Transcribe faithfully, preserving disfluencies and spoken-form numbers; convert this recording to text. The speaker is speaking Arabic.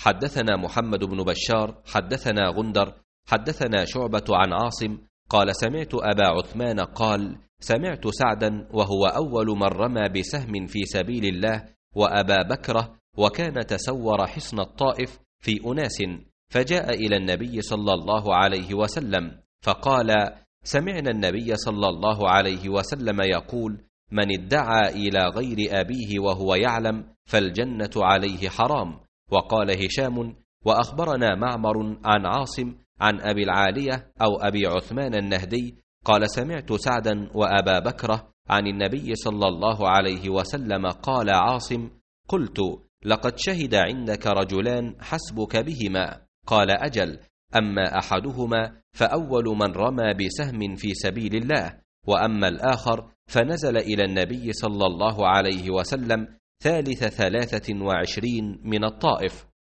حدثنا محمد بن بشار حدثنا غندر حدثنا شعبة عن عاصم قال سمعت أبا عثمان قال سمعت سعدا وهو أول من رمى بسهم في سبيل الله وأبا بكرة، وكان تسور حصن الطائف في أناس، فجاء إلى النبي صلى الله عليه وسلم فقال سمعنا النبي صلى الله عليه وسلم يقول من ادعى إلى غير أبيه وهو يعلم فالجنة عليه حرام. وقال هشام وأخبرنا معمر عن عاصم عن أبي العالية أو أبي عثمان النهدي قال سمعت سعدا وأبا بكرة عن النبي صلى الله عليه وسلم قال عاصم قلت لقد شهد عندك رجلان حسبك بهما، قال أجل، أما أحدهما فأول من رمى بسهم في سبيل الله، وأما الآخر فنزل إلى النبي صلى الله عليه وسلم ثالث ثلاثة وعشرين من الطائف.